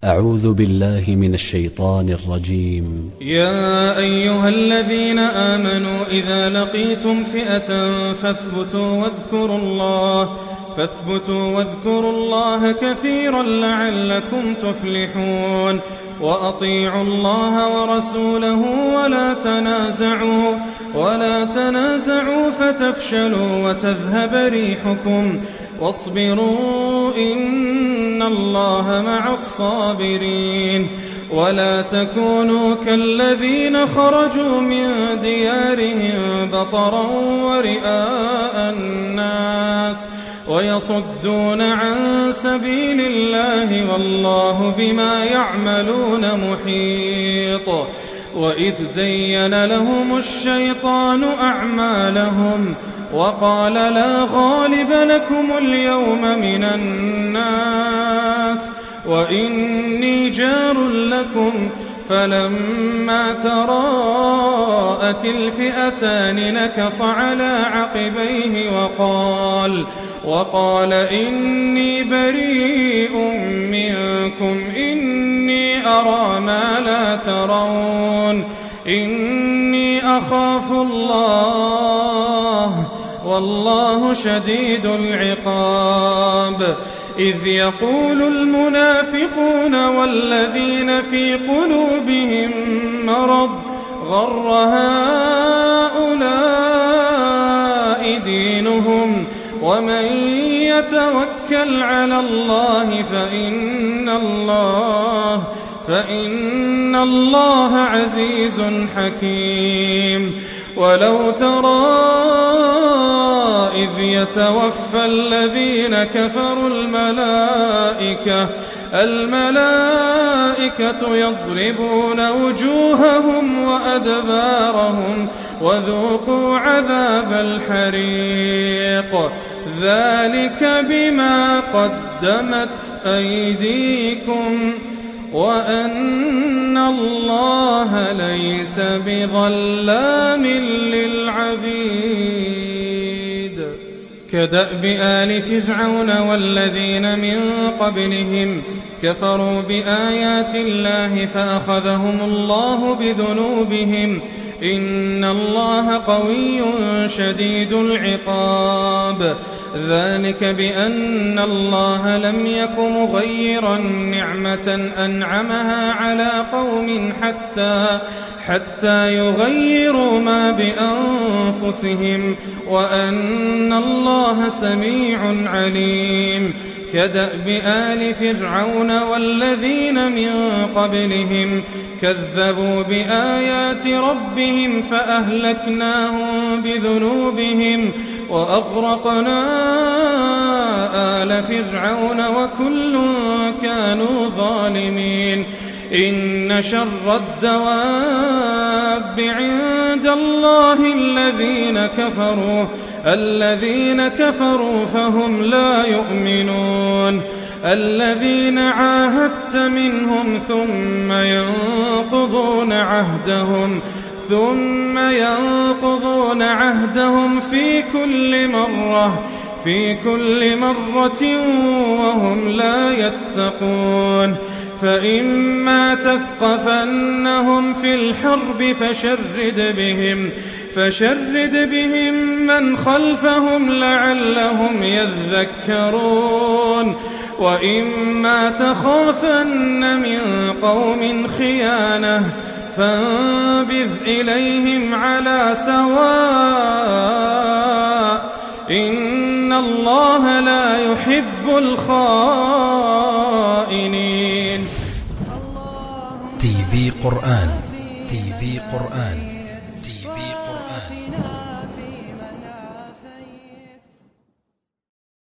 أعوذ بالله من الشيطان الرجيم. يا أيها الذين آمنوا إذا لقيتم فئة فاثبتوا واذكروا الله كثيرا لعلكم تفلحون. وأطيعوا الله ورسوله ولا تنازعوا فتفشلوا وتذهب ريحكم واصبروا إن الله مع الصابرين. ولا تكونوا كالذين خرجوا من ديارهم بطرا ورئاء الناس ويصدون عن سبيل الله والله بما يعملون محيط. وإذ زين لهم الشيطان أعمالهم وقال لا غالب لكم اليوم من الناس وإني جار لكم فلما تراءت الفئتان نكص على عقبيه وقال إني بريء منكم إني أرى ما لا ترون إني أخاف الله والله شديد العقاب. إذ يقول المنافقون والذين في قلوبهم مرض غر هؤلاء دينهم ومن يتوكل على الله فإن الله عزيز حكيم. ولو ترى إذ يتوفى الذين كفروا الملائكة يضربون وجوههم وأدبارهم وذوقوا عذاب الحريق ذلك بما قدمت أيديكم وأن الله ليس بظلام للعبيد. كدأب آل فرعون والذين من قبلهم كفروا بآيات الله فأخذهم الله بذنوبهم إن الله قوي شديد العقاب. ذلك بأن الله لم يك مغيرا نعمة أنعمها على قوم حتى يغيروا ما بأنفسهم وأن الله سميع عليم. كدأب آل فرعون والذين من قبلهم كذبوا بآيات ربهم فأهلكناهم بذنوبهم وأغرقنا آل فرعون وكل كانوا ظالمين. إن شر الدواب عند الله الذين كفروا فهم لا يؤمنون. الذين عاهدت منهم ثم ينقضون عهدهم في كل مرة وهم لا يتقون. فإما تثقفنهم في الحرب فشرد بهم من خلفهم لعلهم يذكرون. وإما تخافن من قوم خيانة فانبذ إليهم على سواء إن الله لا يحب الخائنين. TV قرآن